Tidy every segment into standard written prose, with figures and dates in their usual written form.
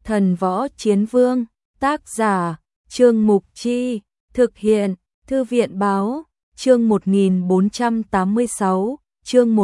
Thần Võ Chiến Vương, tác giả, Trương Mục Chi, thực hiện, Thư viện Báo, chương 1486, chương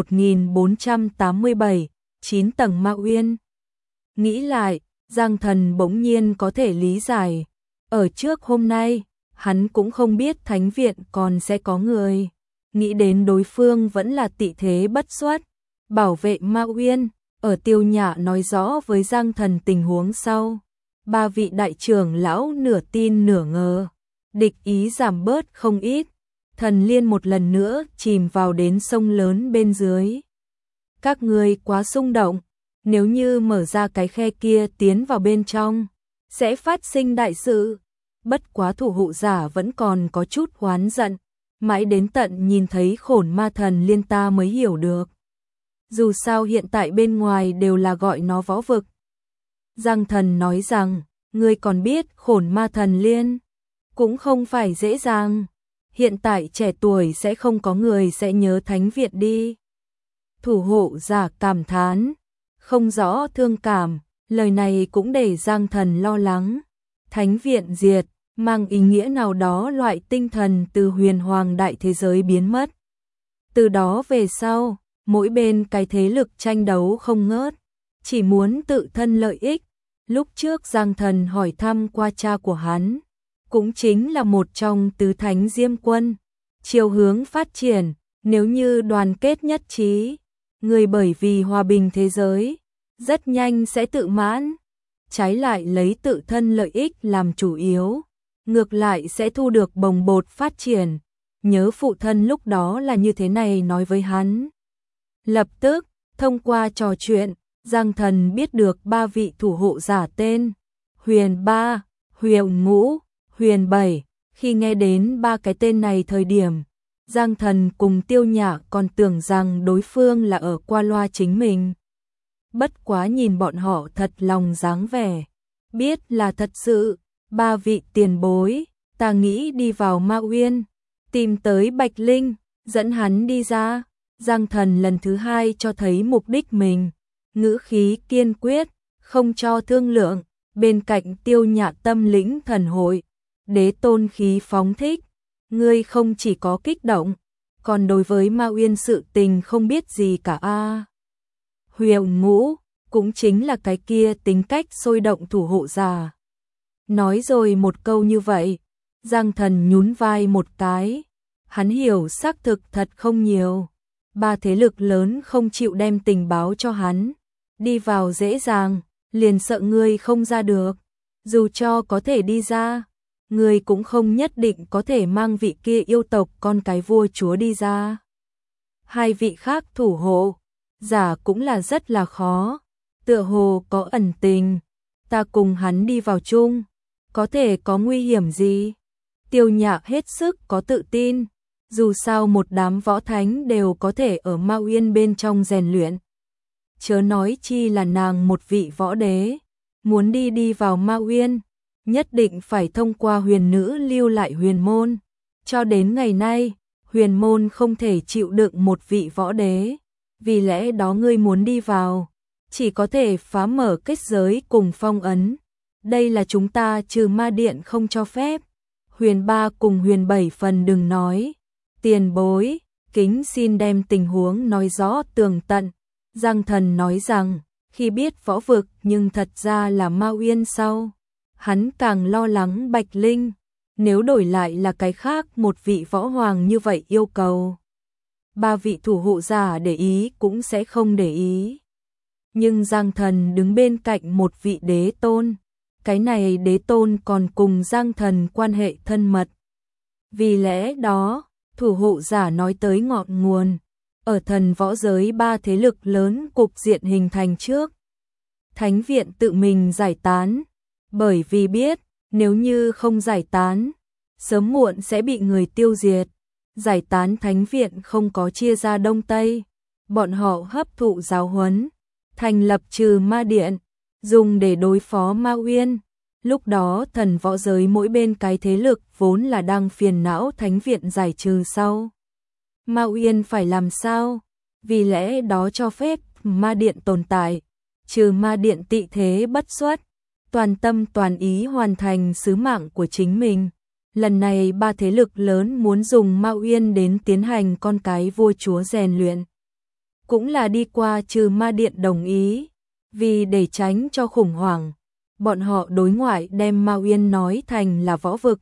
1487, 9 tầng Ma Uyên. Nghĩ lại, Giang Thần bỗng nhiên có thể lý giải. Ở trước hôm nay, hắn cũng không biết thánh viện còn sẽ có người. Nghĩ đến đối phương vẫn là tị thế bất xuất, bảo vệ Ma Uyên. Ở Tiêu Nhã nói rõ với Giang Thần tình huống sau. Ba vị đại trưởng lão nửa tin nửa ngờ. Địch ý giảm bớt không ít. Thần Liên một lần nữa chìm vào đến sông lớn bên dưới. Các ngươi quá xung động. Nếu như mở ra cái khe kia tiến vào bên trong, sẽ phát sinh đại sự. Bất quá thủ hộ giả vẫn còn có chút oán giận. Mãi đến tận nhìn thấy Khổn Ma Thần Liên ta mới hiểu được. Dù sao hiện tại bên ngoài đều là gọi nó võ vực. Giang Thần nói rằng, ngươi còn biết Khổn Ma Thần Liên, cũng không phải dễ dàng. Hiện tại trẻ tuổi sẽ không có người sẽ nhớ thánh viện đi. Thủ hộ giả cảm thán, không rõ thương cảm, lời này cũng để Giang Thần lo lắng. Thánh viện diệt, mang ý nghĩa nào đó loại tinh thần từ huyền hoàng đại thế giới biến mất. Từ đó về sau, mỗi bên cái thế lực tranh đấu không ngớt, chỉ muốn tự thân lợi ích. Lúc trước Giang Thần hỏi thăm qua cha của hắn, cũng chính là một trong tứ thánh Diêm Quân. Chiều hướng phát triển, nếu như đoàn kết nhất trí, người bởi vì hòa bình thế giới, rất nhanh sẽ tự mãn. Trái lại lấy tự thân lợi ích làm chủ yếu, ngược lại sẽ thu được bồng bột phát triển. Nhớ phụ thân lúc đó là như thế này nói với hắn. Lập tức, thông qua trò chuyện, Giang Thần biết được ba vị thủ hộ giả tên Huyền 3, Huyền Ngũ, Huyền 7. Khi nghe đến ba cái tên này thời điểm, Giang Thần cùng Tiêu Nhã còn tưởng rằng đối phương là ở qua loa chính mình. Bất quá nhìn bọn họ thật lòng dáng vẻ, biết là thật sự. Ba vị tiền bối, ta nghĩ đi vào Ma Uyên, tìm tới Bạch Linh, dẫn hắn đi ra. Giang Thần lần thứ hai cho thấy mục đích mình, ngữ khí kiên quyết, không cho thương lượng. Bên cạnh Tiêu Nhã tâm lĩnh thần hội, đế tôn khí phóng thích. Ngươi không chỉ có kích động, còn đối với Ma Uyên sự tình không biết gì cả a. Huyền Ngũ, cũng chính là cái kia tính cách sôi động thủ hộ giả. Nói rồi một câu như vậy, Giang Thần nhún vai một cái. Hắn hiểu xác thực thật không nhiều. Ba thế lực lớn không chịu đem tình báo cho hắn. Đi vào dễ dàng, liền sợ ngươi không ra được. Dù cho có thể đi ra, ngươi cũng không nhất định có thể mang vị kia yêu tộc con cái vua chúa đi ra. Hai vị khác thủ hộ giả cũng là rất là khó. Tựa hồ có ẩn tình. Ta cùng hắn đi vào chung, có thể có nguy hiểm gì? Tiêu Nhã hết sức có tự tin. Dù sao một đám võ thánh đều có thể ở Ma Uyên bên trong rèn luyện. Chớ nói chi là nàng một vị võ đế. Muốn đi vào Ma Uyên, nhất định phải thông qua huyền nữ lưu lại huyền môn. Cho đến ngày nay, huyền môn không thể chịu đựng một vị võ đế. Vì lẽ đó ngươi muốn đi vào, chỉ có thể phá mở kết giới cùng phong ấn. Đây là chúng ta trừ ma điện không cho phép. Huyền 3 cùng Huyền 7 phần đừng nói. Tiền bối, kính xin đem tình huống nói rõ tường tận. Giang Thần nói rằng, khi biết võ vực nhưng thật ra là Ma Uyên sau, hắn càng lo lắng Bạch Linh. Nếu đổi lại là cái khác một vị võ hoàng như vậy yêu cầu, ba vị thủ hộ giả để ý cũng sẽ không để ý. Nhưng Giang Thần đứng bên cạnh một vị đế tôn. Cái này đế tôn còn cùng Giang Thần quan hệ thân mật. Vì lẽ đó, thủ hộ giả nói tới ngọn nguồn. Ở thần võ giới ba thế lực lớn cục diện hình thành trước. Thánh viện tự mình giải tán. Bởi vì biết, nếu như không giải tán, sớm muộn sẽ bị người tiêu diệt. Giải tán thánh viện không có chia ra đông tây. Bọn họ hấp thụ giáo huấn, thành lập trừ ma điện, dùng để đối phó Ma Uyên. Lúc đó thần võ giới mỗi bên cái thế lực vốn là đang phiền não thánh viện giải trừ sau. Ma Uyên phải làm sao? Vì lẽ đó cho phép ma điện tồn tại, trừ ma điện tị thế bất xuất. toàn tâm toàn ý hoàn thành sứ mạng của chính mình. Lần này ba thế lực lớn muốn dùng Ma Uyên đến tiến hành con cái vua chúa rèn luyện. Cũng là đi qua Trừ Ma Điện đồng ý, vì để tránh cho khủng hoảng, bọn họ đối ngoại đem Ma Uyên nói thành là võ vực.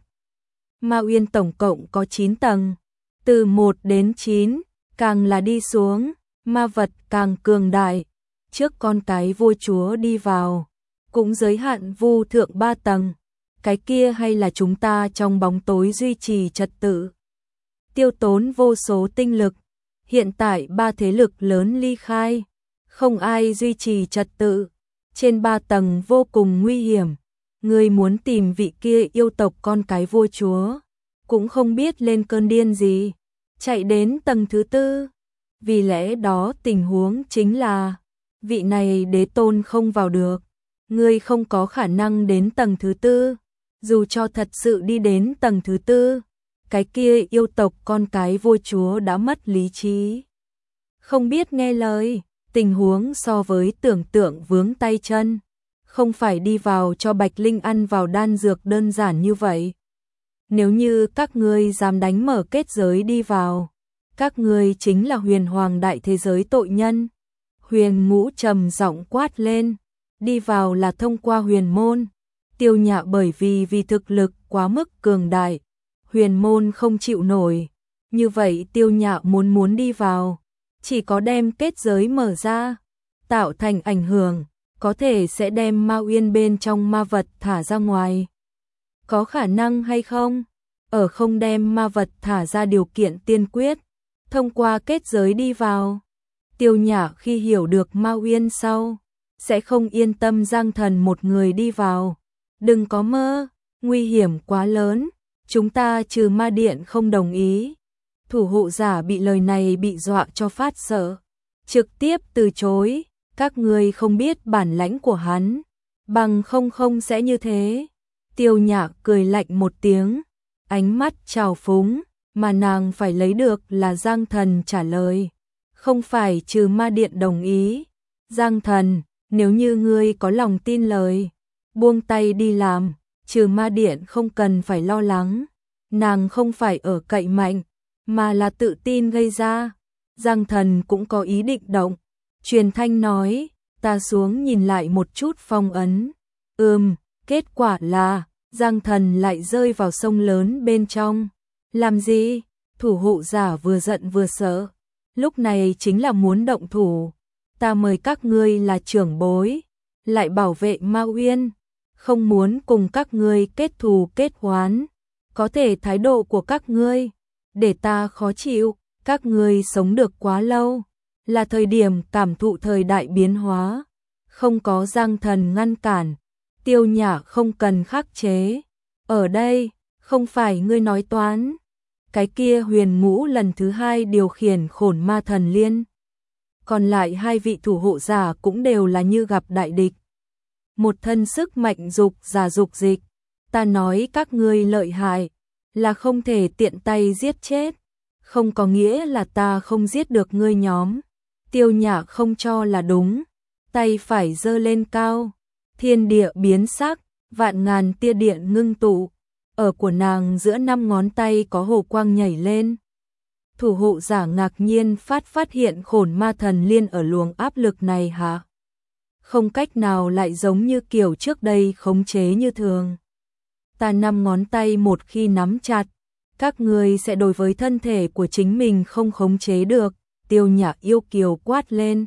Ma Uyên tổng cộng có 9 tầng, từ 1 đến 9, càng là đi xuống, ma vật càng cường đại. Trước con cái vua chúa đi vào, cũng giới hạn vu thượng 3 tầng, cái kia hay là chúng ta trong bóng tối duy trì trật tự. Tiêu tốn vô số tinh lực, hiện tại ba thế lực lớn ly khai, không ai duy trì trật tự, trên 3 tầng vô cùng nguy hiểm. Người muốn tìm vị kia yêu tộc con cái vua chúa, cũng không biết lên cơn điên gì, chạy đến tầng thứ 4. Vì lẽ đó tình huống chính là, vị này đế tôn không vào được, người không có khả năng đến tầng thứ 4, dù cho thật sự đi đến tầng thứ 4, cái kia yêu tộc con cái vua chúa đã mất lý trí. Không biết nghe lời, tình huống so với tưởng tượng vướng tay chân, không phải đi vào cho Bạch Linh ăn vào đan dược đơn giản như vậy. Nếu như các ngươi dám đánh mở kết giới đi vào, các ngươi chính là huyền hoàng đại thế giới tội nhân. Huyền Ngũ trầm giọng quát lên, đi vào là thông qua huyền môn. Tiêu Nhạ bởi vì thực lực quá mức cường đại, huyền môn không chịu nổi. Như vậy Tiêu Nhạ muốn đi vào, chỉ có đem kết giới mở ra, tạo thành ảnh hưởng, có thể sẽ đem Ma Uyên bên trong ma vật thả ra ngoài. Có khả năng hay không? Ở không đem ma vật thả ra điều kiện tiên quyết, thông qua kết giới đi vào. Tiêu Nhã khi hiểu được Ma Uyên sau, sẽ không yên tâm Giang Thần một người đi vào. Đừng có mơ, nguy hiểm quá lớn, chúng ta Trừ Ma Điện không đồng ý. Thủ hộ giả bị lời này bị dọa cho phát sợ, trực tiếp từ chối, các ngươi không biết bản lãnh của hắn, bằng không sẽ như thế. Tiêu Nhã cười lạnh một tiếng, ánh mắt trào phúng, mà nàng phải lấy được là Giang Thần trả lời, không phải Trừ Ma Điện đồng ý. Giang Thần, nếu như ngươi có lòng tin lời, buông tay đi làm, Trừ Ma Điện không cần phải lo lắng. Nàng không phải ở cậy mạnh, mà là tự tin gây ra. Giang Thần cũng có ý định động, truyền thanh nói, ta xuống nhìn lại một chút phong ấn. Kết quả là, Giang Thần lại rơi vào sông lớn bên trong. Làm gì? Thủ hộ giả vừa giận vừa sợ, lúc này chính là muốn động thủ. Ta mời các ngươi là trưởng bối, lại bảo vệ Ma Uyên, không muốn cùng các ngươi kết thù kết oán. Có thể thái độ của các ngươi để ta khó chịu, các ngươi sống được quá lâu, là thời điểm cảm thụ thời đại biến hóa. Không có Giang Thần ngăn cản, Tiêu Nhã không cần khắc chế. Ở đây, không phải ngươi nói toán. Cái kia Huyền Ngũ lần thứ 2 điều khiển Khổn Ma Thần Liên. Còn lại 2 vị thủ hộ giả cũng đều là như gặp đại địch. Một thân sức mạnh dục giả dục dịch. Ta nói các ngươi lợi hại, là không thể tiện tay giết chết. Không có nghĩa là ta không giết được ngươi nhóm. Tiêu Nhã không cho là đúng, tay phải giơ lên cao, thiên địa biến sắc, vạn ngàn tia điện ngưng tụ, ở của nàng giữa 5 ngón tay có hồ quang nhảy lên. Thủ hộ giả ngạc nhiên phát hiện Khổn Ma Thần Liên ở luồng áp lực này hả? Không cách nào lại giống như kiểu trước đây khống chế như thường. Ta 5 ngón tay một khi nắm chặt, các ngươi sẽ đối với thân thể của chính mình không khống chế được. Tiêu Nhã yêu kiều quát lên.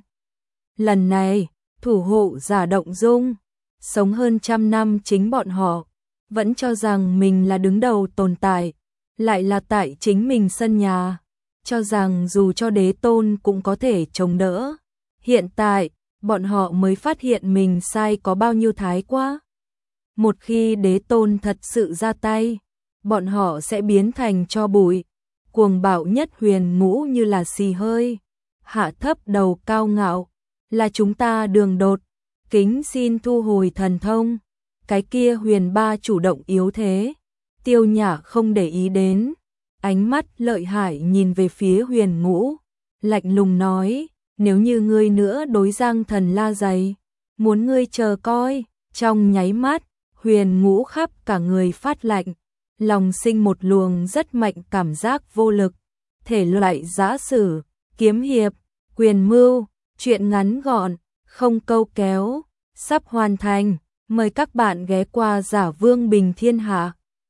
Lần này, thủ hộ giả động dung, sống hơn 100 năm chính bọn họ, vẫn cho rằng mình là đứng đầu tồn tại, lại là tại chính mình sân nhà, cho rằng dù cho đế tôn cũng có thể chống đỡ. Hiện tại, bọn họ mới phát hiện mình sai có bao nhiêu thái quá. Một khi đế tôn thật sự ra tay, bọn họ sẽ biến thành tro bụi. Cuồng bạo nhất Huyền Ngũ như là xì hơi, hạ thấp đầu cao ngạo, là chúng ta Đường Đột, kính xin thu hồi thần thông. Cái kia Huyền Ba chủ động yếu thế, Tiêu Nhã không để ý đến, ánh mắt lợi hại nhìn về phía Huyền Ngũ, lạnh lùng nói, nếu như ngươi nữa đối Giang Thần la giày, muốn ngươi chờ coi, Trong nháy mắt, Huyền Ngũ khắp cả người phát lạnh, lòng sinh một luồng rất mạnh cảm giác vô lực. Thể loại giã sử, kiếm hiệp, quyền mưu, truyện ngắn gọn, không câu kéo, sắp hoàn thành. Mời các bạn ghé qua Giả Vương Bình Thiên Hạ.